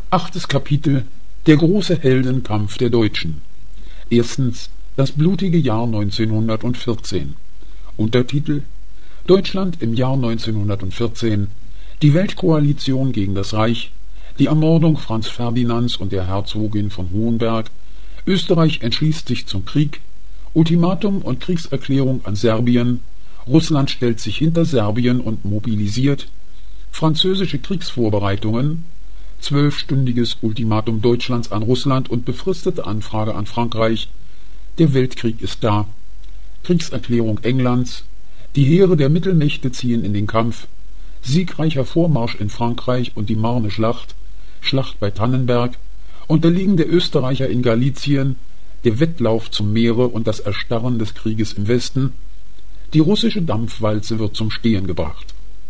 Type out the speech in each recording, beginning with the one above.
8. Kapitel: Der große Heldenkampf der Deutschen. Erstens: Das blutige Jahr 1914. Untertitel: Deutschland im Jahr 1914. Die Weltkoalition gegen das Reich. Die Ermordung Franz Ferdinands und der Herzogin von Hohenberg. Österreich entschließt sich zum Krieg. Ultimatum und Kriegserklärung an Serbien. Russland stellt sich hinter Serbien und mobilisiert. Französische Kriegsvorbereitungen. 12-stündiges Ultimatum Deutschlands an Russland und befristete Anfrage an Frankreich. Der Weltkrieg ist da. Kriegserklärung Englands. Die Heere der Mittelmächte ziehen in den Kampf. Siegreicher Vormarsch in Frankreich und die Marne-Schlacht. Schlacht bei Tannenberg. Unterliegen der Österreicher in Galizien. Der Wettlauf zum Meere und das Erstarren des Krieges im Westen. Die russische Dampfwalze wird zum Stehen gebracht.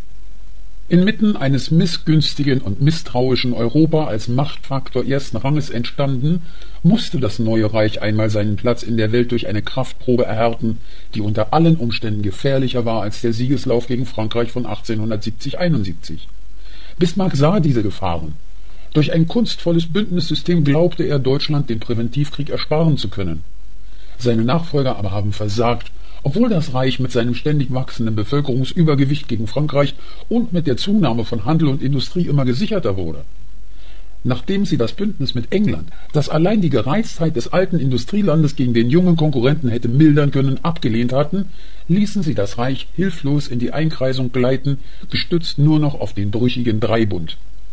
Inmitten eines missgünstigen und misstrauischen Europa als Machtfaktor ersten Ranges entstanden, musste das neue Reich einmal seinen Platz in der Welt durch eine Kraftprobe erhärten, die unter allen Umständen gefährlicher war als der Siegeslauf gegen Frankreich von 1870-71. Bismarck sah diese Gefahren. Durch ein kunstvolles Bündnissystem glaubte er, Deutschland den Präventivkrieg ersparen zu können. Seine Nachfolger aber haben versagt, obwohl das Reich mit seinem ständig wachsenden Bevölkerungsübergewicht gegen Frankreich und mit der Zunahme von Handel und Industrie immer gesicherter wurde. Nachdem sie das Bündnis mit England, das allein die Gereiztheit des alten Industrielandes gegen den jungen Konkurrenten hätte mildern können, abgelehnt hatten, ließen sie das Reich hilflos in die Einkreisung gleiten, gestützt nur noch auf den brüchigen Dreibund.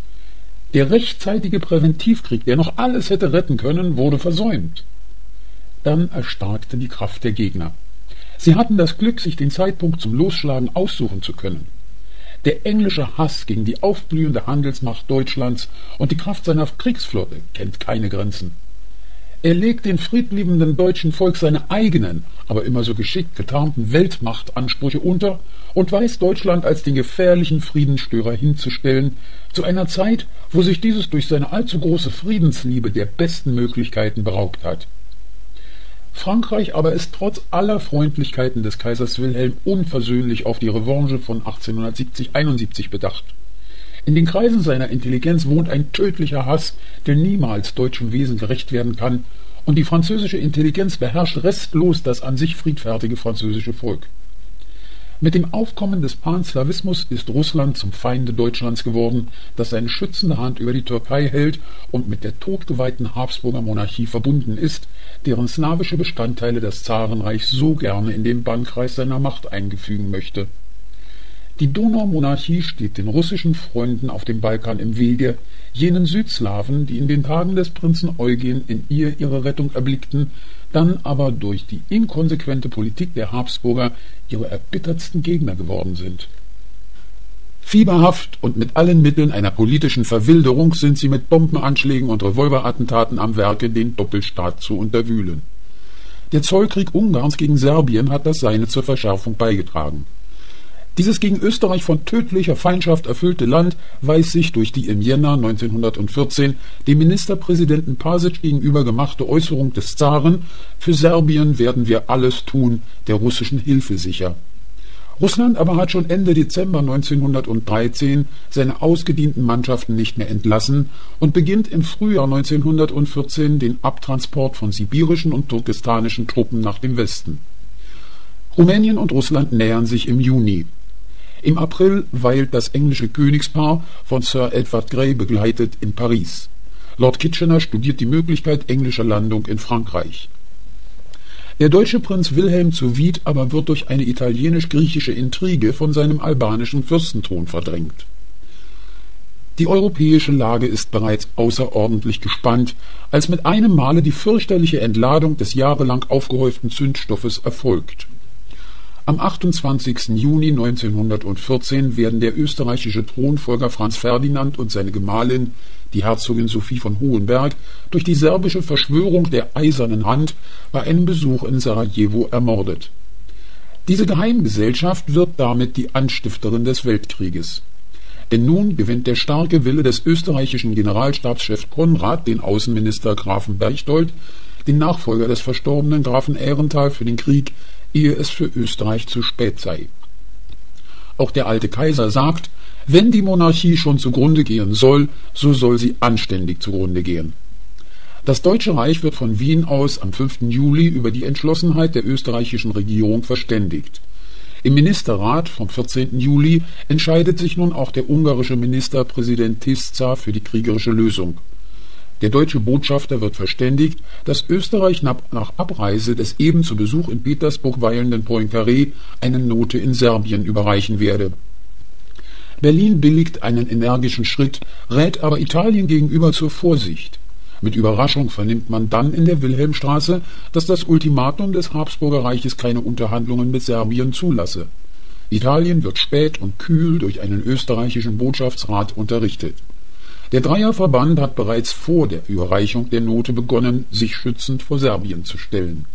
Der rechtzeitige Präventivkrieg, der noch alles hätte retten können, wurde versäumt. Dann erstarkte die Kraft der Gegner. Sie hatten das Glück, sich den Zeitpunkt zum Losschlagen aussuchen zu können. Der englische Hass gegen die aufblühende Handelsmacht Deutschlands und die Kraft seiner Kriegsflotte kennt keine Grenzen. Er legt den friedliebenden deutschen Volk seine eigenen, aber immer so geschickt getarnten Weltmachtansprüche unter und weiß Deutschland als den gefährlichen Friedensstörer hinzustellen, zu einer Zeit, wo sich dieses durch seine allzu große Friedensliebe der besten Möglichkeiten beraubt hat. Frankreich aber ist trotz aller Freundlichkeiten des Kaisers Wilhelm unversöhnlich auf die Revanche von 1870-71 bedacht. In den Kreisen seiner Intelligenz wohnt ein tödlicher Hass, der niemals deutschem Wesen gerecht werden kann, und die französische Intelligenz beherrscht restlos das an sich friedfertige französische Volk. Mit dem Aufkommen des Panslawismus ist Russland zum Feinde Deutschlands geworden, das seine schützende Hand über die Türkei hält und mit der todgeweihten Habsburger Monarchie verbunden ist, deren slawische Bestandteile das Zarenreich so gerne in den Bannkreis seiner Macht eingefügen möchte. Die Donaumonarchie steht den russischen Freunden auf dem Balkan im Wege, jenen Südslawen, die in den Tagen des Prinzen Eugen in ihr ihre Rettung erblickten, dann aber durch die inkonsequente Politik der Habsburger ihre erbittertsten Gegner geworden sind. Fieberhaft und mit allen Mitteln einer politischen Verwilderung sind sie mit Bombenanschlägen und Revolverattentaten am Werke, den Doppelstaat zu unterwühlen. Der Zollkrieg Ungarns gegen Serbien hat das Seine zur Verschärfung beigetragen. Dieses gegen Österreich von tödlicher Feindschaft erfüllte Land weiß sich durch die im Jänner 1914 dem Ministerpräsidenten Pasic gegenüber gemachte Äußerung des Zaren: Für Serbien werden wir alles tun, der russischen Hilfe sicher. Russland aber hat schon Ende Dezember 1913 seine ausgedienten Mannschaften nicht mehr entlassen und beginnt im Frühjahr 1914 den Abtransport von sibirischen und turkestanischen Truppen nach dem Westen. Rumänien und Russland nähern sich im Juni. Im April weilt das englische Königspaar, von Sir Edward Grey begleitet, in Paris. Lord Kitchener studiert die Möglichkeit englischer Landung in Frankreich. Der deutsche Prinz Wilhelm zu Wied aber wird durch eine italienisch-griechische Intrige von seinem albanischen Fürstenthron verdrängt. Die europäische Lage ist bereits außerordentlich gespannt, als mit einem Male die fürchterliche Entladung des jahrelang aufgehäuften Zündstoffes erfolgt. Am 28. Juni 1914 werden der österreichische Thronfolger Franz Ferdinand und seine Gemahlin, die Herzogin Sophie von Hohenberg, durch die serbische Verschwörung der Eisernen Hand bei einem Besuch in Sarajevo ermordet. Diese Geheimgesellschaft wird damit die Anstifterin des Weltkrieges. Denn nun gewinnt der starke Wille des österreichischen Generalstabschefs Konrad den Außenminister Grafen Berchtold, den Nachfolger des verstorbenen Grafen Ährenthal, für den Krieg, ehe es für Österreich zu spät sei. Auch der alte Kaiser sagt, Wenn die Monarchie schon zugrunde gehen soll, so soll sie anständig zugrunde gehen. Das Deutsche Reich wird von Wien aus am 5. Juli über die Entschlossenheit der österreichischen Regierung verständigt. Im Ministerrat vom 14. Juli entscheidet sich nun auch der ungarische Ministerpräsident Tisza für die kriegerische Lösung. Der deutsche Botschafter wird verständigt, dass Österreich nach Abreise des eben zu Besuch in Petersburg weilenden Poincaré eine Note in Serbien überreichen werde. Berlin billigt einen energischen Schritt, rät aber Italien gegenüber zur Vorsicht. Mit Überraschung vernimmt man dann in der Wilhelmstraße, dass das Ultimatum des Habsburger Reiches keine Unterhandlungen mit Serbien zulasse. Italien wird spät und kühl durch einen österreichischen Botschaftsrat unterrichtet. Der Dreierverband hat bereits vor der Überreichung der Note begonnen, sich schützend vor Serbien zu stellen.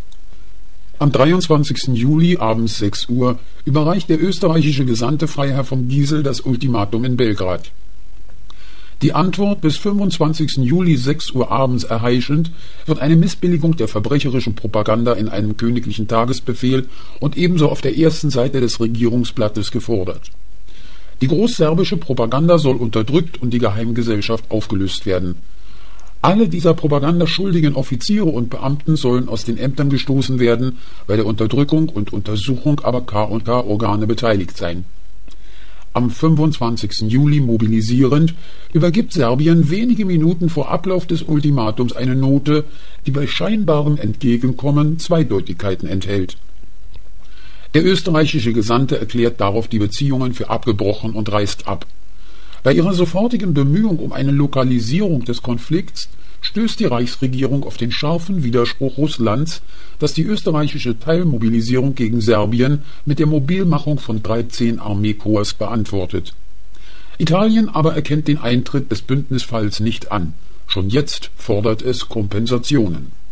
Am 23. Juli abends 6 Uhr überreicht der österreichische Gesandte Freiherr von Giesel das Ultimatum in Belgrad. Die Antwort bis 25. Juli 6 Uhr abends erheischend wird eine Missbilligung der verbrecherischen Propaganda in einem königlichen Tagesbefehl und ebenso auf der ersten Seite des Regierungsblattes gefordert. Die großserbische Propaganda soll unterdrückt und die Geheimgesellschaft aufgelöst werden. Alle dieser Propaganda schuldigen Offiziere und Beamten sollen aus den Ämtern gestoßen werden, bei der Unterdrückung und Untersuchung aber K&K Organe beteiligt sein. Am 25. Juli mobilisierend übergibt Serbien wenige Minuten vor Ablauf des Ultimatums eine Note, die bei scheinbarem Entgegenkommen Zweideutigkeiten enthält. Der österreichische Gesandte erklärt darauf die Beziehungen für abgebrochen und reist ab. Bei ihrer sofortigen Bemühung um eine Lokalisierung des Konflikts stößt die Reichsregierung auf den scharfen Widerspruch Russlands, das die österreichische Teilmobilisierung gegen Serbien mit der Mobilmachung von 13 Armeekorps beantwortet. Italien aber erkennt den Eintritt des Bündnisfalls nicht an. Schon jetzt fordert es Kompensationen.